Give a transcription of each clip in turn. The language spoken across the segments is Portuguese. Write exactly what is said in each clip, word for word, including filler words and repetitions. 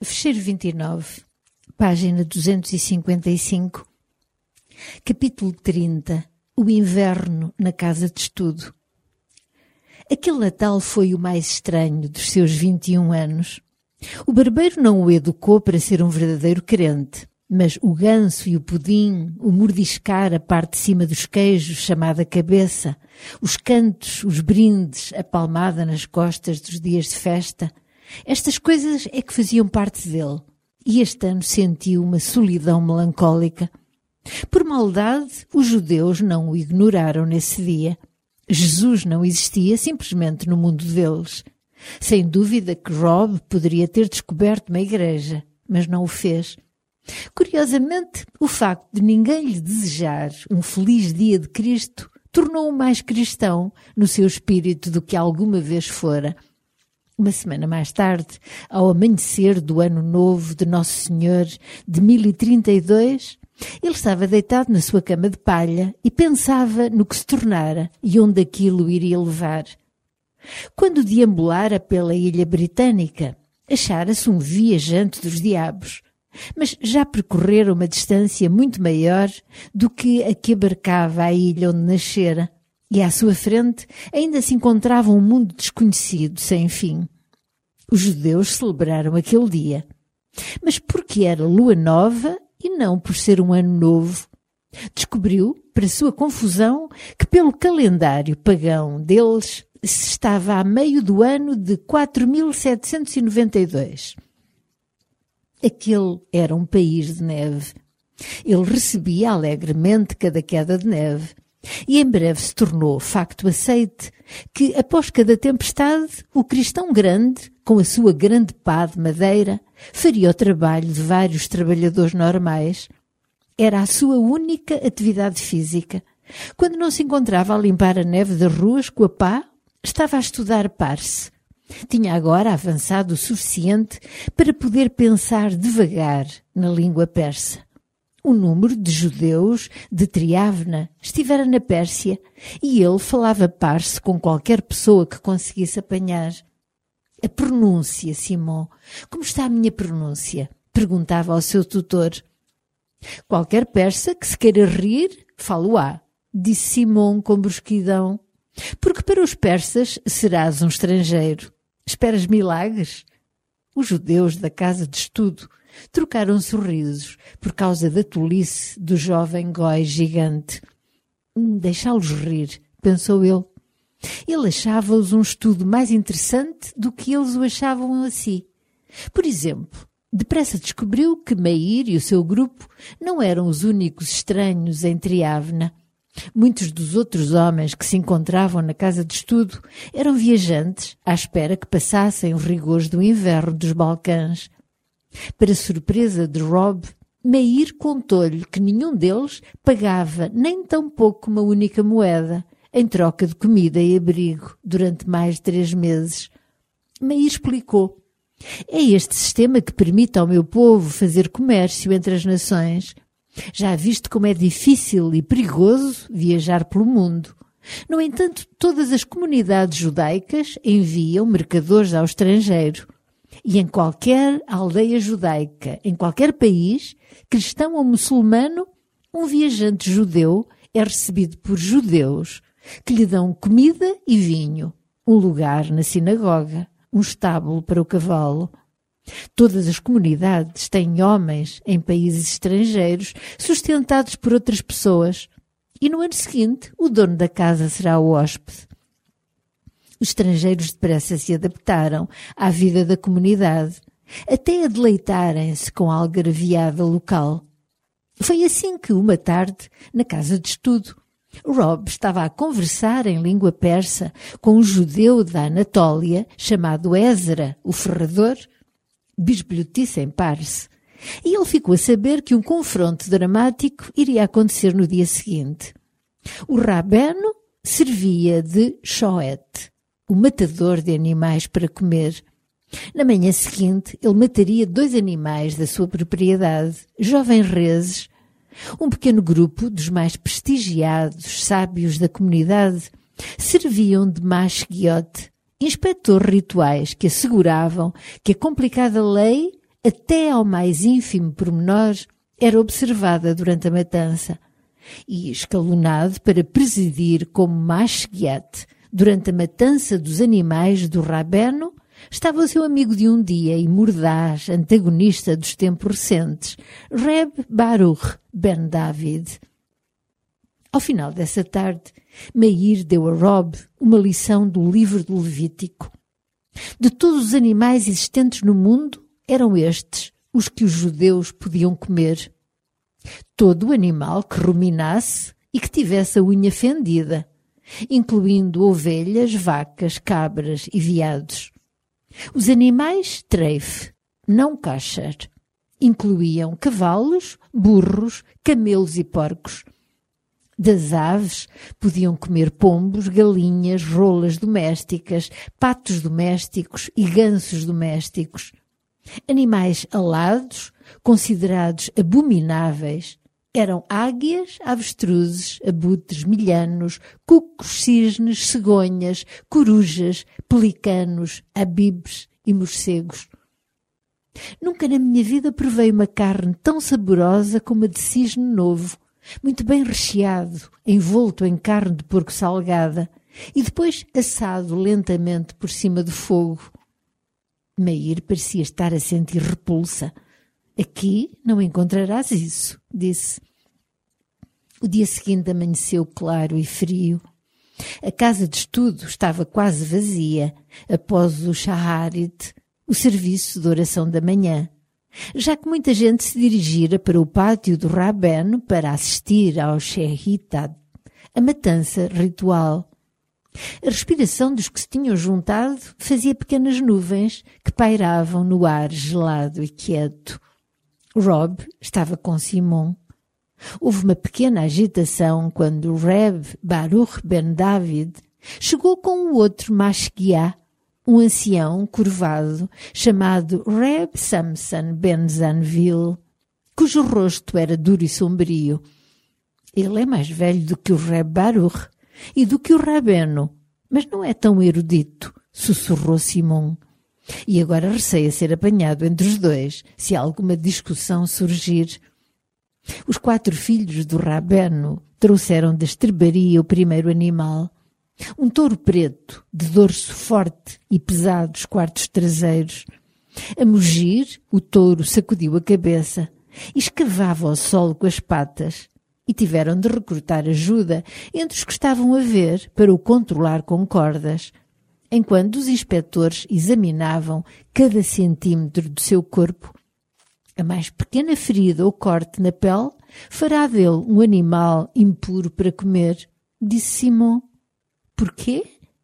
Fecheiro vinte e nove, página duzentos e cinquenta e cinco, capítulo trinta, o inverno na casa de estudo. Aquele Natal foi o mais estranho dos seus vinte e um anos. O barbeiro não o educou para ser um verdadeiro crente, mas o ganso e o pudim, o mordiscar a parte de cima dos queijos, chamada cabeça, os cantos, os brindes, a palmada nas costas dos dias de festa, estas coisas é que faziam parte dele, e este ano sentiu uma solidão melancólica. Por maldade, os judeus não o ignoraram nesse dia. Jesus não existia simplesmente no mundo deles. Sem dúvida que Rob poderia ter descoberto uma igreja, mas não o fez. Curiosamente, o facto de ninguém lhe desejar um feliz dia de Cristo tornou-o mais cristão no seu espírito do que alguma vez fora. Uma semana mais tarde, ao amanhecer do ano novo de Nosso Senhor de mil e trinta e dois, ele estava deitado na sua cama de palha e pensava no que se tornara e onde aquilo iria levar. Quando deambulara pela ilha britânica, achara-se um viajante dos diabos, mas já percorrera uma distância muito maior do que a que abarcava a ilha onde nascera, e à sua frente ainda se encontrava um mundo desconhecido, sem fim. Os judeus celebraram aquele dia, mas porque era lua nova e não por ser um ano novo. Descobriu, para sua confusão, que pelo calendário pagão deles se estava a meio do ano de quatro mil setecentos e noventa e dois. Aquele era um país de neve. Ele recebia alegremente cada queda de neve. E em breve se tornou facto aceite que, após cada tempestade, o cristão grande, com a sua grande pá de madeira, faria o trabalho de vários trabalhadores normais. Era a sua única atividade física. Quando não se encontrava a limpar a neve das ruas com a pá, estava a estudar Parse. Tinha agora avançado o suficiente para poder pensar devagar na língua persa. O número de judeus de Triávna estivera na Pérsia e ele falava Parse com qualquer pessoa que conseguisse apanhar. A pronúncia, Simon. Como está a minha pronúncia? Perguntava ao seu tutor. Qualquer persa que se queira rir, falo-á, disse Simon com brusquidão. Porque para os persas serás um estrangeiro. Esperas milagres? Os judeus da casa de estudo trocaram sorrisos por causa da tolice do jovem gói gigante. Deixá-los rir, pensou ele. Ele achava-os um estudo mais interessante do que eles o achavam a si. Por exemplo, depressa descobriu que Meir e o seu grupo não eram os únicos estranhos em Triávna. Muitos dos outros homens que se encontravam na casa de estudo eram viajantes à espera que passassem os rigores do inverno dos Balcãs. Para surpresa de Rob, Meir contou-lhe que nenhum deles pagava nem tão pouco uma única moeda em troca de comida e abrigo durante mais de três meses. Meir explicou. É este sistema que permite ao meu povo fazer comércio entre as nações. Já viste como é difícil e perigoso viajar pelo mundo. No entanto, todas as comunidades judaicas enviam mercadores ao estrangeiro. E em qualquer aldeia judaica, em qualquer país, cristão ou muçulmano, um viajante judeu é recebido por judeus, que lhe dão comida e vinho, um lugar na sinagoga, um estábulo para o cavalo. Todas as comunidades têm homens em países estrangeiros sustentados por outras pessoas, e no ano seguinte o dono da casa será o hóspede. Os estrangeiros depressa se adaptaram à vida da comunidade, até a deleitarem-se com a algarviada local. Foi assim que, uma tarde, na casa de estudo, Rob estava a conversar em língua persa com um judeu da Anatólia chamado Ezra, o ferrador, bisbilhotice em Parse, e ele ficou a saber que um confronto dramático iria acontecer no dia seguinte. O rabeno servia de shoet, o matador de animais para comer. Na manhã seguinte, ele mataria dois animais da sua propriedade, jovens reses. Um pequeno grupo dos mais prestigiados sábios da comunidade serviam de mashgiot, inspectores rituais que asseguravam que a complicada lei até ao mais ínfimo pormenor, era observada durante a matança, e escalonado para presidir como mashgiat durante a matança dos animais do Rabeno, estava o seu amigo de um dia e mordaz antagonista dos tempos recentes, Reb Baruch ben David. Ao final dessa tarde, Meir deu a Rob uma lição do livro do Levítico. De todos os animais existentes no mundo, eram estes os que os judeus podiam comer. Todo animal que ruminasse e que tivesse a unha fendida, incluindo ovelhas, vacas, cabras e veados. Os animais treif, não kasher, incluíam cavalos, burros, camelos e porcos. Das aves podiam comer pombos, galinhas, rolas domésticas, patos domésticos e gansos domésticos. Animais alados, considerados abomináveis, eram águias, avestruzes, abutres, milhanos, cucos, cisnes, cegonhas, corujas, pelicanos, abibes e morcegos. Nunca na minha vida provei uma carne tão saborosa como a de cisne novo, muito bem recheado, envolto em carne de porco salgada e depois assado lentamente por cima do fogo. Meir parecia estar a sentir repulsa. Aqui não encontrarás isso, disse. O dia seguinte amanheceu claro e frio. A casa de estudo estava quase vazia após o Shaharit, o serviço de oração da manhã, já que muita gente se dirigira para o pátio do Rabeno para assistir ao Shehitad, a matança ritual. A respiração dos que se tinham juntado fazia pequenas nuvens que pairavam no ar gelado e quieto. Rob estava com Simon. Houve uma pequena agitação quando Reb Baruch ben David chegou com o outro mashgiá, um ancião curvado chamado Reb Samson ben Zanvil, cujo rosto era duro e sombrio. Ele é mais velho do que o Reb Baruch e do que o Rabeno, mas não é tão erudito, sussurrou Simon. E agora receia ser apanhado entre os dois, se alguma discussão surgir. Os quatro filhos do Rabeno trouxeram da estrebaria o primeiro animal. Um touro preto, de dorso forte e pesado dos quartos traseiros. A mugir, o touro sacudiu a cabeça e escavava o solo com as patas, e tiveram de recrutar ajuda entre os que estavam a ver para o controlar com cordas, enquanto os inspectores examinavam cada centímetro do seu corpo. A mais pequena ferida ou corte na pele fará dele um animal impuro para comer, disse Simon. Porquê?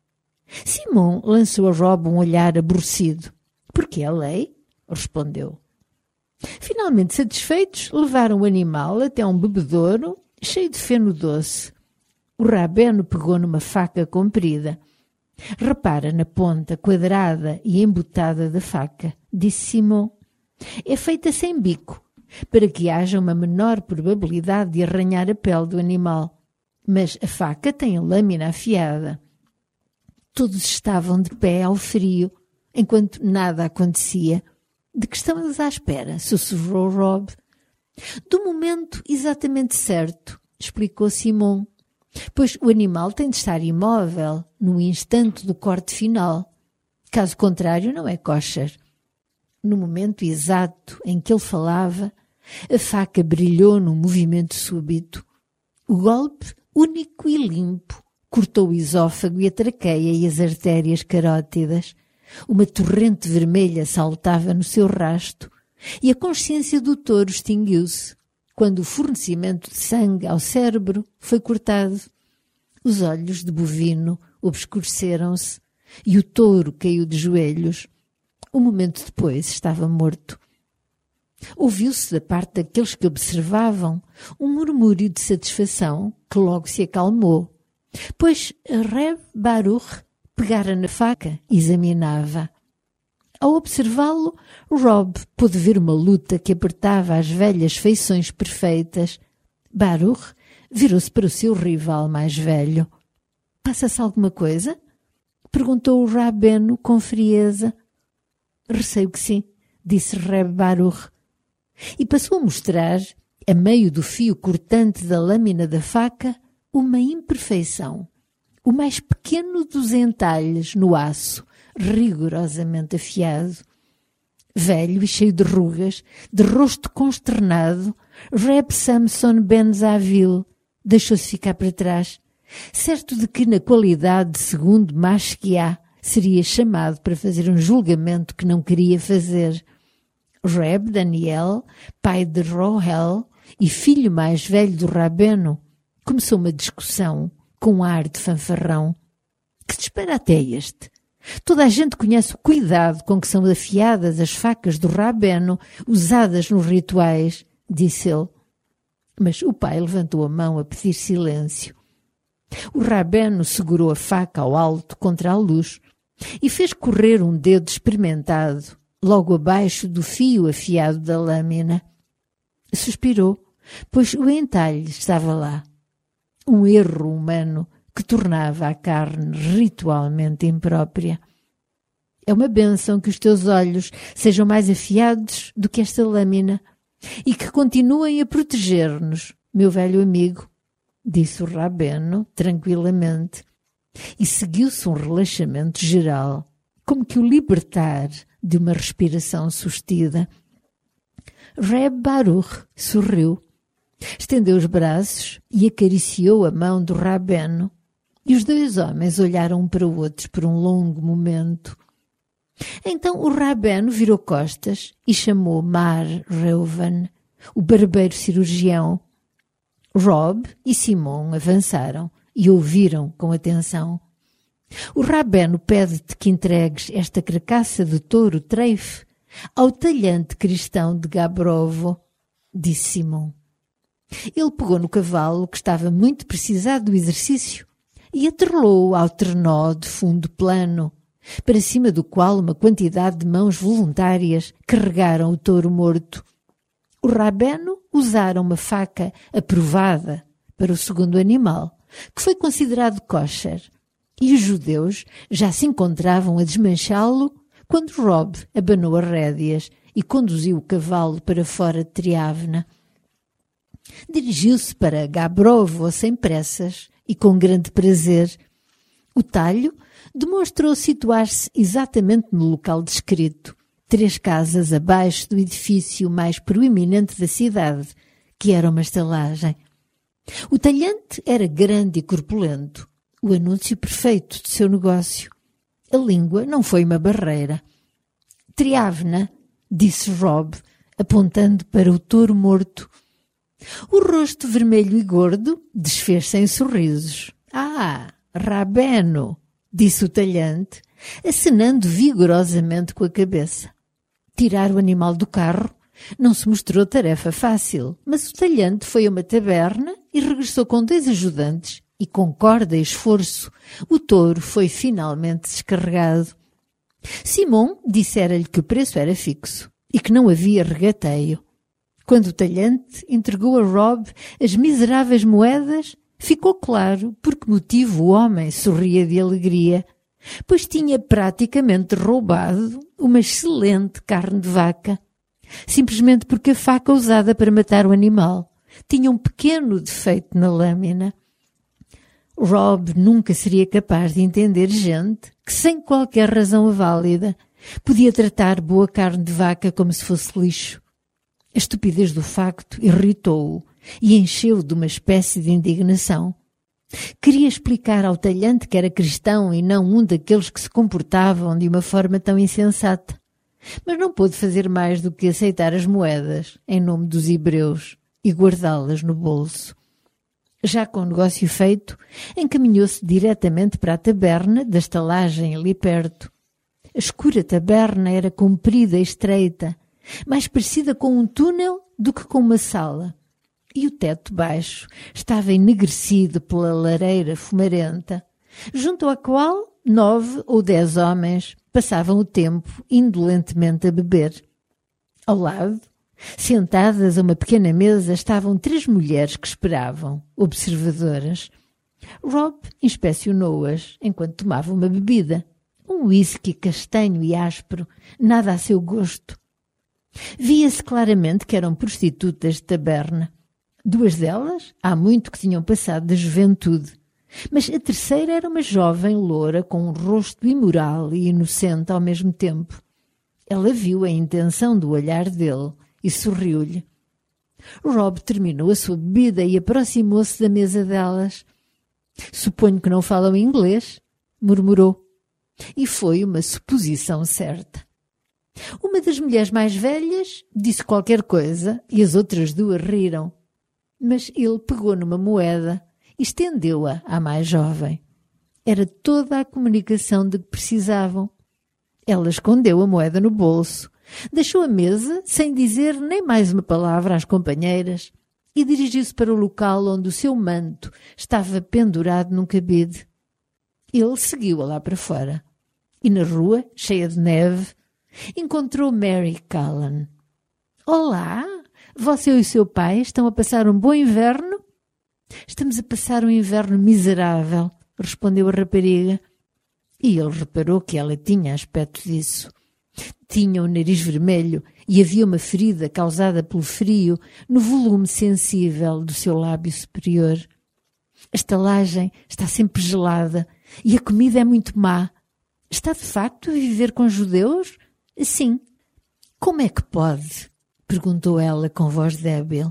Simon lançou a Rob um olhar aborrecido. Porque é lei? Respondeu. Finalmente satisfeitos, levaram o animal até um bebedouro cheio de feno doce. O Rabeno pegou numa faca comprida. Repara na ponta quadrada e embutada da faca, disse Simon. É feita sem bico, para que haja uma menor probabilidade de arranhar a pele do animal. Mas a faca tem a lâmina afiada. Todos estavam de pé ao frio, enquanto nada acontecia. De que estamos à espera? Sussurrou Rob. Do momento exatamente certo, explicou Simon, pois o animal tem de estar imóvel no instante do corte final. Caso contrário, não é kosher. No momento exato em que ele falava, a faca brilhou num movimento súbito. O golpe, único e limpo, cortou o esófago e a traqueia e as artérias carótidas. Uma torrente vermelha saltava no seu rasto e a consciência do touro extinguiu-se quando o fornecimento de sangue ao cérebro foi cortado. Os olhos de bovino obscureceram-se e o touro caiu de joelhos. Um momento depois estava morto. Ouviu-se da parte daqueles que observavam um murmúrio de satisfação que logo se acalmou, pois Reb Baruch pegara na faca e examinava. Ao observá-lo, Rob pôde ver uma luta que apertava as velhas feições perfeitas. Baruch virou-se para o seu rival mais velho. — Passa-se alguma coisa? — perguntou o Rabeno com frieza. — Receio que sim disse Reb Baruch, e passou a mostrar, a meio do fio cortante da lâmina da faca, uma imperfeição, o mais pequeno dos entalhes no aço, rigorosamente afiado. Velho e cheio de rugas, de rosto consternado, Reb Samson Ben Zavil deixou-se ficar para trás, certo de que na qualidade de segundo Mashquiá seria chamado para fazer um julgamento que não queria fazer. Reb Daniel, pai de Rohel e filho mais velho do Rabeno, começou uma discussão com um ar de fanfarrão. Que disparate é este? Toda a gente conhece o cuidado com que são afiadas as facas do Rabeno usadas nos rituais, disse ele. Mas o pai levantou a mão a pedir silêncio. O Rabeno segurou a faca ao alto contra a luz e fez correr um dedo experimentado logo abaixo do fio afiado da lâmina. Suspirou, pois o entalhe estava lá. Um erro humano que tornava a carne ritualmente imprópria. É uma bênção que os teus olhos sejam mais afiados do que esta lâmina e que continuem a proteger-nos, meu velho amigo, disse o Rabeno tranquilamente. E seguiu-se um relaxamento geral, como que o libertar de uma respiração sustida. Reb Baruch sorriu, estendeu os braços e acariciou a mão do Rabeno, e os dois homens olharam um para o outro por um longo momento. Então o Rabeno virou costas e chamou Mar Reuven, o barbeiro cirurgião. Rob e Simon avançaram e ouviram com atenção. O Rabeno pede-te que entregues esta carcaça de touro treife ao talhante cristão de Gabrovo, disse Simon. Ele pegou no cavalo, que estava muito precisado do exercício, e atrelou-o ao trenó de fundo plano, para cima do qual uma quantidade de mãos voluntárias carregaram o touro morto. O Rabeno usara uma faca aprovada para o segundo animal, que foi considerado kosher, e os judeus já se encontravam a desmanchá-lo quando Rob abanou as rédeas e conduziu o cavalo para fora de Triavna. Dirigiu-se para Gabrovo sem pressas e com grande prazer. O talho demonstrou situar-se exatamente no local descrito, três casas abaixo do edifício mais proeminente da cidade, que era uma estalagem. O talhante era grande e corpulento, o anúncio perfeito de seu negócio. A língua não foi uma barreira. Triavna, disse Rob, apontando para o touro morto. O rosto vermelho e gordo desfez-se em sorrisos. Ah, Rabeno, disse o talhante, acenando vigorosamente com a cabeça. Tirar o animal do carro não se mostrou tarefa fácil, mas o talhante foi a uma taberna e regressou com dois ajudantes e, com corda e esforço, o touro foi finalmente descarregado. Simon dissera-lhe que o preço era fixo e que não havia regateio. Quando o talhante entregou a Rob as miseráveis moedas, ficou claro por que motivo o homem sorria de alegria, pois tinha praticamente roubado uma excelente carne de vaca, simplesmente porque a faca usada para matar o animal tinha um pequeno defeito na lâmina. Rob nunca seria capaz de entender gente que, sem qualquer razão válida, podia tratar boa carne de vaca como se fosse lixo. A estupidez do facto irritou-o e encheu-o de uma espécie de indignação. Queria explicar ao talhante que era cristão e não um daqueles que se comportavam de uma forma tão insensata, mas não pôde fazer mais do que aceitar as moedas em nome dos hebreus e guardá-las no bolso. Já com o negócio feito, encaminhou-se diretamente para a taberna da estalagem ali perto. A escura taberna era comprida e estreita, mais parecida com um túnel do que com uma sala, e o teto baixo estava enegrecido pela lareira fumarenta, junto à qual nove ou dez homens passavam o tempo indolentemente a beber. Ao lado, sentadas a uma pequena mesa, estavam três mulheres que esperavam, observadoras. Rob inspecionou-as enquanto tomava uma bebida, um whisky castanho e áspero, nada a seu gosto. Via-se claramente que eram prostitutas de taberna. Duas delas, há muito que tinham passado da juventude, mas a terceira era uma jovem loura com um rosto imoral e inocente ao mesmo tempo. Ela viu a intenção do olhar dele e sorriu-lhe. Rob terminou a sua bebida e aproximou-se da mesa delas. «Suponho que não falam inglês», murmurou. E foi uma suposição certa. Uma das mulheres mais velhas disse qualquer coisa e as outras duas riram. Mas ele pegou numa moeda e estendeu-a à mais jovem. Era toda a comunicação de que precisavam. Ela escondeu a moeda no bolso, deixou a mesa sem dizer nem mais uma palavra às companheiras e dirigiu-se para o local onde o seu manto estava pendurado num cabide. Ele seguiu-a lá para fora e na rua, cheia de neve, encontrou Mary Callan. «Olá! Você e o seu pai estão a passar um bom inverno?» «Estamos a passar um inverno miserável», respondeu a rapariga. E ele reparou que ela tinha aspecto disso. Tinha o nariz vermelho e havia uma ferida causada pelo frio no volume sensível do seu lábio superior. A estalagem está sempre gelada e a comida é muito má. Está de facto a viver com judeus? Sim. Como é que pode? Perguntou ela com voz débil.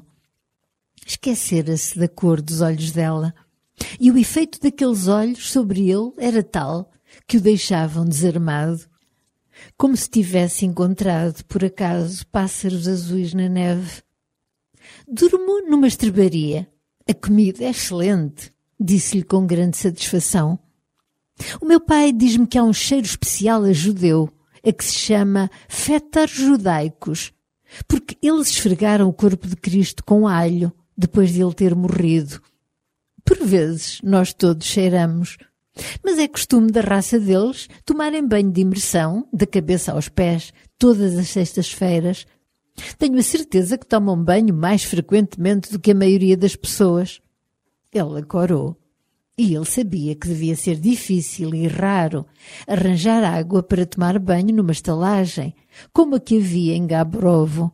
Esquecera-se da cor dos olhos dela, e o efeito daqueles olhos sobre ele era tal que o deixavam desarmado, como se tivesse encontrado, por acaso, pássaros azuis na neve. «Durmo numa estrebaria. A comida é excelente», disse-lhe com grande satisfação. «O meu pai diz-me que há um cheiro especial a judeu, a que se chama fétar judaicos, porque eles esfregaram o corpo de Cristo com alho, depois de ele ter morrido. Por vezes nós todos cheiramos, mas é costume da raça deles tomarem banho de imersão, da cabeça aos pés, todas as sextas-feiras. Tenho a certeza que tomam banho mais frequentemente do que a maioria das pessoas». Ela corou. E ele sabia que devia ser difícil e raro arranjar água para tomar banho numa estalagem, como a que havia em Gabrovo.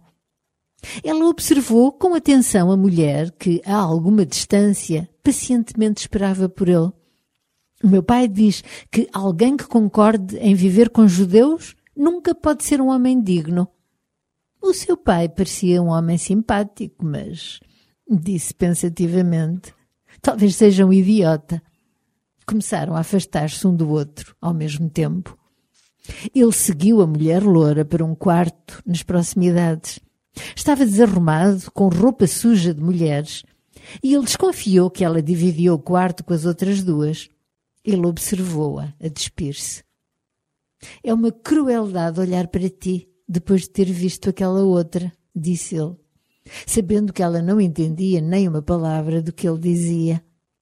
Ela observou com atenção a mulher que, a alguma distância, pacientemente esperava por ele. «O meu pai diz que alguém que concorde em viver com judeus nunca pode ser um homem digno». O seu pai parecia um homem simpático, mas, disse pensativamente, talvez seja um idiota. Começaram a afastar-se um do outro ao mesmo tempo. Ele seguiu a mulher loura para um quarto nas proximidades. Estava desarrumado, com roupa suja de mulheres, e ele desconfiou que ela dividia o quarto com as outras duas. Ele observou-a a despir-se. «É uma crueldade olhar para ti depois de ter visto aquela outra», disse ele, sabendo que ela não entendia nem uma palavra do que ele dizia.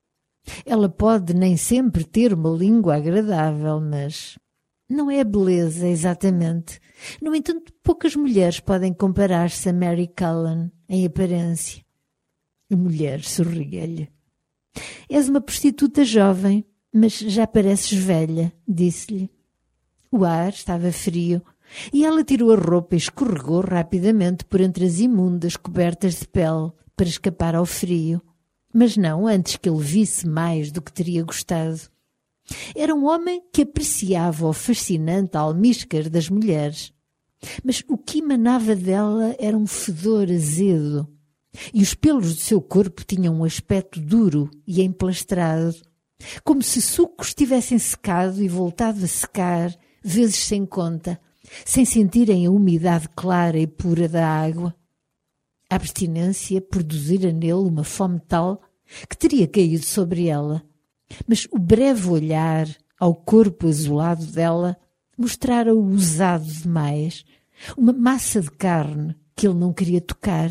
Ela pode nem sempre ter uma língua agradável, mas não é a beleza, exatamente. No entanto, poucas mulheres podem comparar-se a Mary Callan em aparência. A mulher sorria-lhe. «És uma prostituta jovem, mas já pareces velha», disse-lhe. O ar estava frio e ela tirou a roupa e escorregou rapidamente por entre as imundas cobertas de pele para escapar ao frio, mas não antes que ele visse mais do que teria gostado. Era um homem que apreciava o fascinante almíscar das mulheres, mas o que emanava dela era um fedor azedo, e os pelos do seu corpo tinham um aspecto duro e emplastrado, como se sucos tivessem secado e voltado a secar, vezes sem conta, sem sentirem a umidade clara e pura da água. A abstinência produzira nele uma fome tal que teria caído sobre ela, mas o breve olhar ao corpo azulado dela mostrara-o usado demais, uma massa de carne que ele não queria tocar.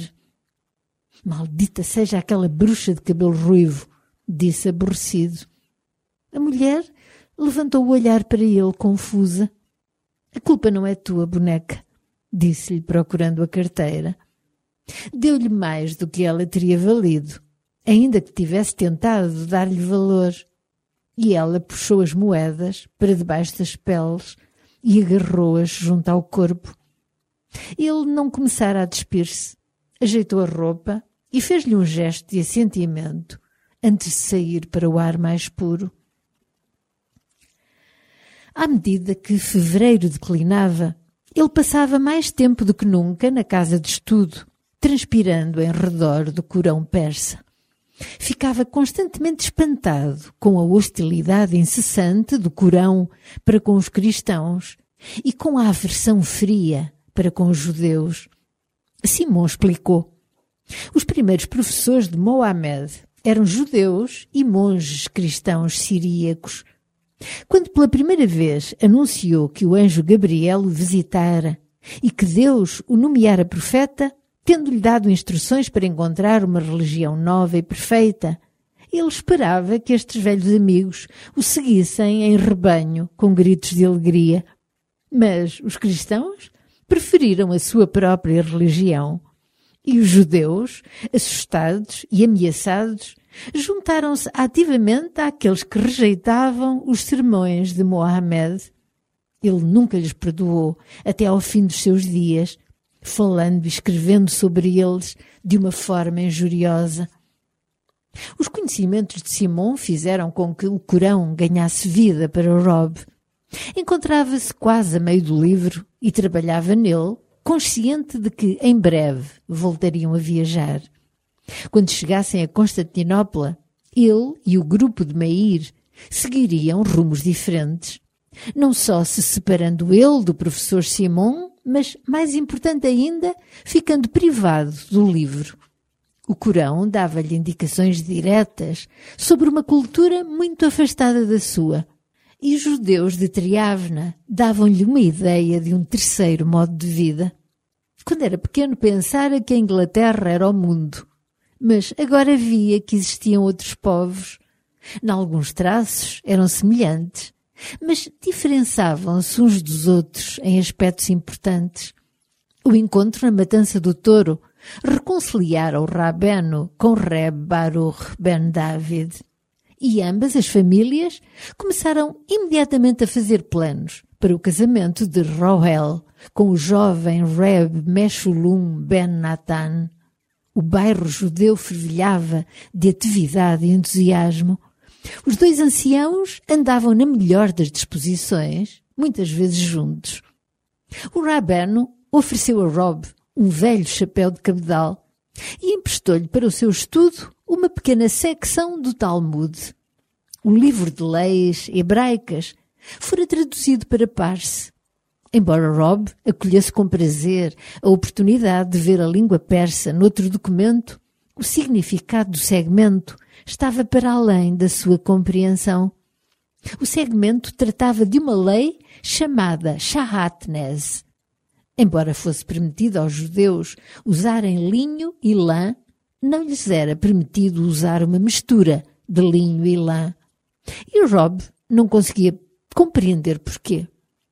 «Maldita seja aquela bruxa de cabelo ruivo», disse aborrecido. A mulher levantou o olhar para ele confusa. «A culpa não é tua, boneca», disse-lhe procurando a carteira. Deu-lhe mais do que ela teria valido, ainda que tivesse tentado dar-lhe valor. E ela puxou as moedas para debaixo das peles e agarrou-as junto ao corpo. Ele não começara a despir-se, ajeitou a roupa e fez-lhe um gesto de assentimento antes de sair para o ar mais puro. À medida que fevereiro declinava, ele passava mais tempo do que nunca na casa de estudo, transpirando em redor do Corão persa. Ficava constantemente espantado com a hostilidade incessante do Corão para com os cristãos e com a aversão fria para com os judeus. Simon explicou. Os primeiros professores de Mohammed eram judeus e monges cristãos siríacos. Quando pela primeira vez anunciou que o anjo Gabriel o visitara e que Deus o nomeara profeta, tendo-lhe dado instruções para encontrar uma religião nova e perfeita, ele esperava que estes velhos amigos o seguissem em rebanho com gritos de alegria. Mas os cristãos preferiram a sua própria religião. E os judeus, assustados e ameaçados, juntaram-se ativamente àqueles que rejeitavam os sermões de Mohammed. Ele nunca lhes perdoou até ao fim dos seus dias, falando e escrevendo sobre eles de uma forma injuriosa. Os conhecimentos de Simon fizeram com que o Corão ganhasse vida para Rob. Encontrava-se quase a meio do livro e trabalhava nele, consciente de que em breve voltariam a viajar. Quando chegassem a Constantinopla, ele e o grupo de Meir seguiriam rumos diferentes, não só se separando ele do professor Simon, mas, mais importante ainda, ficando privado do livro. O Corão dava-lhe indicações diretas sobre uma cultura muito afastada da sua, e os judeus de Triávna davam-lhe uma ideia de um terceiro modo de vida. Quando era pequeno pensara que a Inglaterra era o mundo, mas agora via que existiam outros povos. Em alguns traços eram semelhantes, mas diferenciavam-se uns dos outros em aspectos importantes. O encontro na Matança do Touro reconciliara o Rabeno com Reb Baruch ben David, e ambas as famílias começaram imediatamente a fazer planos para o casamento de Rohel com o jovem Reb Meshulum ben Natan. O bairro judeu fervilhava de atividade e entusiasmo. Os dois anciãos andavam na melhor das disposições, muitas vezes juntos. O Rabeno ofereceu a Rob um velho chapéu de cabedal e emprestou-lhe para o seu estudo uma pequena secção do Talmud. O livro de leis hebraicas fora traduzido para Parse. Embora Rob acolhesse com prazer a oportunidade de ver a língua persa noutro documento, o significado do segmento estava para além da sua compreensão. O segmento tratava de uma lei chamada Shahatnez. Embora fosse permitido aos judeus usarem linho e lã, não lhes era permitido usar uma mistura de linho e lã. E Rob não conseguia compreender porquê.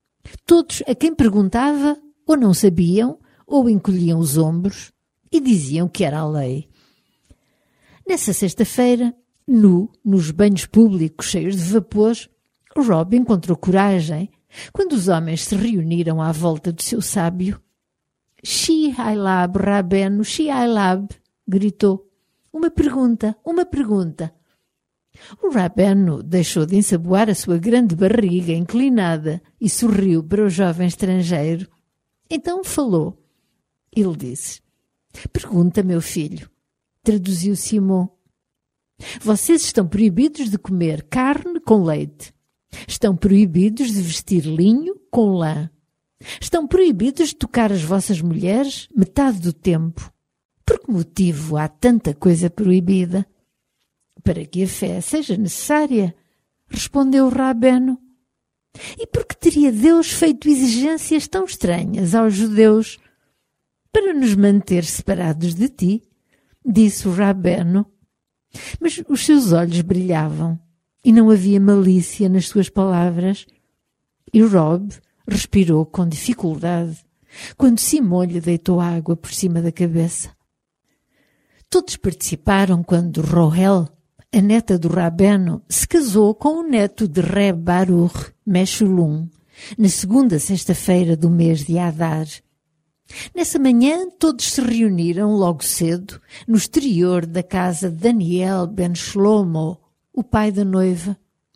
Todos a quem perguntava ou não sabiam ou encolhiam os ombros e diziam que era a lei. Nessa sexta-feira, nu, nos banhos públicos cheios de vapor, Rob encontrou coragem quando os homens se reuniram à volta do seu sábio. Shi Hailab, Rabeno, Shi Hailab, gritou. Uma pergunta, uma pergunta. O Rabeno deixou de ensaboar a sua grande barriga inclinada e sorriu para o jovem estrangeiro. Então falou. Ele disse, pergunta, meu filho. Traduziu Simon. Vocês estão proibidos de comer carne com leite. Estão proibidos de vestir linho com lã. Estão proibidos de tocar as vossas mulheres metade do tempo. Por que motivo há tanta coisa proibida? Para que a fé seja necessária, respondeu o Rabeno. E por que teria Deus feito exigências tão estranhas aos judeus? Para nos manter separados de ti, disse o Rabeno. Mas os seus olhos brilhavam e não havia malícia nas suas palavras. E Rob respirou com dificuldade quando Simon lhe deitou água por cima da cabeça. Todos participaram quando Rohel, a neta do Rabeno, se casou com o neto de Reb Baruch Meshulum, na segunda sexta-feira do mês de Adar. Nessa manhã, todos se reuniram logo cedo no exterior da casa de Daniel ben Shlomo, o pai da noiva.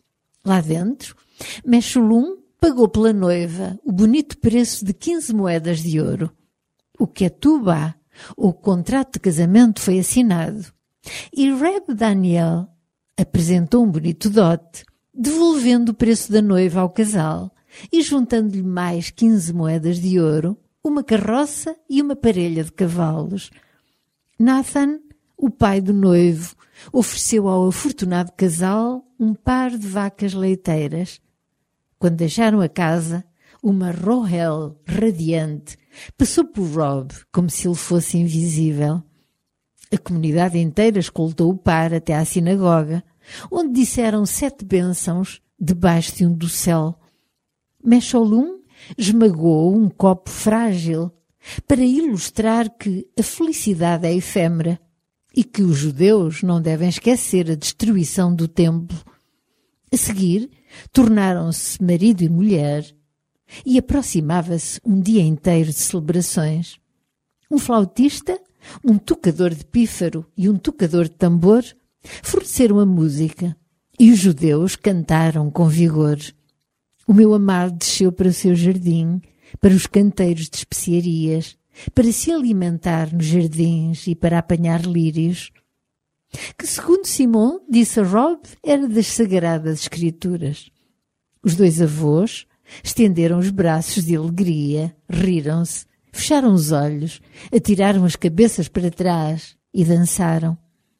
Lá dentro, Meshullam pagou pela noiva o bonito preço de quinze moedas de ouro. O ketubá, ou contrato de casamento, foi assinado. E Reb Daniel apresentou um bonito dote, devolvendo o preço da noiva ao casal e juntando-lhe mais quinze moedas de ouro, uma carroça e uma parelha de cavalos. Nathan, o pai do noivo, ofereceu ao afortunado casal um par de vacas leiteiras. Quando deixaram a casa, uma Rohel radiante passou por Rob como se ele fosse invisível. A comunidade inteira escoltou o par até à sinagoga, onde disseram sete bênçãos debaixo de um dossel. Meshullam esmagou um copo frágil para ilustrar que a felicidade é efêmera e que os judeus não devem esquecer a destruição do templo. A seguir, tornaram-se marido e mulher e aproximava-se um dia inteiro de celebrações. Um flautista, um tocador de pífaro e um tocador de tambor forneceram a música e os judeus cantaram com vigor. O meu amado desceu para o seu jardim, para os canteiros de especiarias, para se alimentar nos jardins e para apanhar lírios, que, segundo Simon, disse a Rob, era das Sagradas Escrituras. Os dois avós estenderam os braços de alegria, riram-se, fecharam os olhos, atiraram as cabeças para trás e dançaram.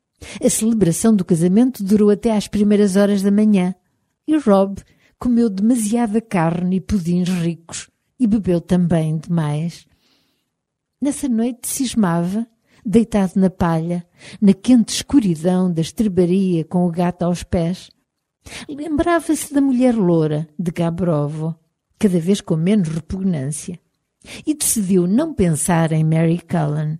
A celebração do casamento durou até às primeiras horas da manhã e Rob comeu demasiada carne e pudins ricos e bebeu também demais. Nessa noite cismava, deitado na palha, na quente escuridão da estrebaria com o gato aos pés. Lembrava-se da mulher loura de Gabrovo, cada vez com menos repugnância, e decidiu não pensar em Mary Cullen.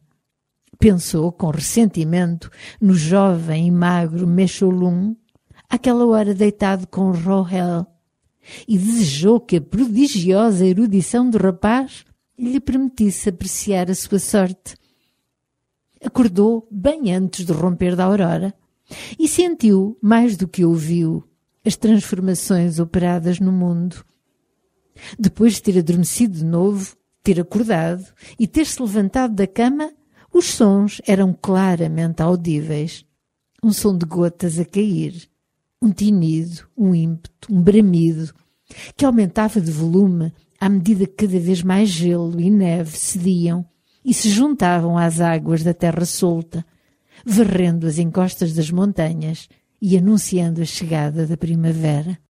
Pensou com ressentimento no jovem e magro Meshullam, àquela hora deitado com Rohel, e desejou que a prodigiosa erudição do rapaz lhe permitisse apreciar a sua sorte. Acordou bem antes do romper da aurora e sentiu, mais do que ouviu, as transformações operadas no mundo. Depois de ter adormecido de novo, ter acordado e ter-se levantado da cama, os sons eram claramente audíveis. Um som de gotas a cair, um tinido, um ímpeto, um bramido, que aumentava de volume à medida que cada vez mais gelo e neve cediam e se juntavam às águas da terra solta, varrendo as encostas das montanhas e anunciando a chegada da primavera.